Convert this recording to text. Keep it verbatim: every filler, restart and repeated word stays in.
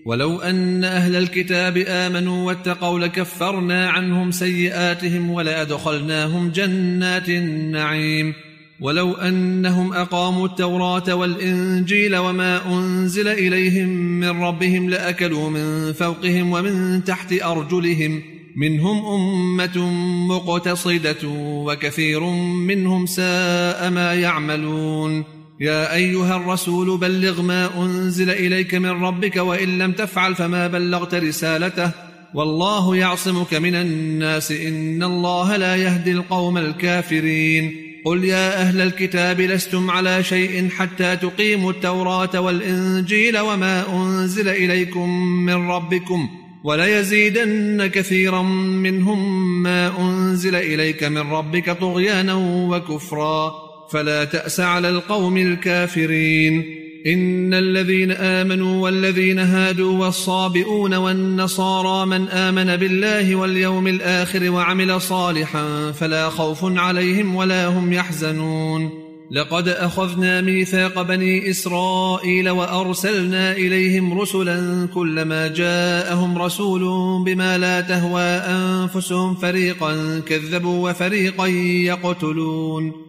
ولو أن أهل الكتاب آمنوا واتقوا لكفرنا عنهم سيئاتهم ولأدخلناهم جنات النعيم ولو أنهم أقاموا التوراة والإنجيل وما أنزل إليهم من ربهم لأكلوا من فوقهم ومن تحت أرجلهم منهم أمة مقتصدة وكثير منهم ساء ما يعملون يا أيها الرسول بلغ ما أنزل إليك من ربك وإن لم تفعل فما بلغت رسالته والله يعصمك من الناس إن الله لا يهدي القوم الكافرين قل يا أهل الكتاب لستم على شيء حتى تقيموا التوراة والإنجيل وما أنزل إليكم من ربكم وليزيدن كثيرا منهم ما أنزل إليك من ربك طغيانا وكفرا فلا تأس على القوم الكافرين إن الذين آمنوا والذين هادوا والصابئون والنصارى من آمن بالله واليوم الآخر وعمل صالحا فلا خوف عليهم ولا هم يحزنون لقد أخذنا ميثاق بني إسرائيل وأرسلنا إليهم رسلا كلما جاءهم رسول بما لا تهوى أنفسهم فريقا كذبوا وفريقا يقتلون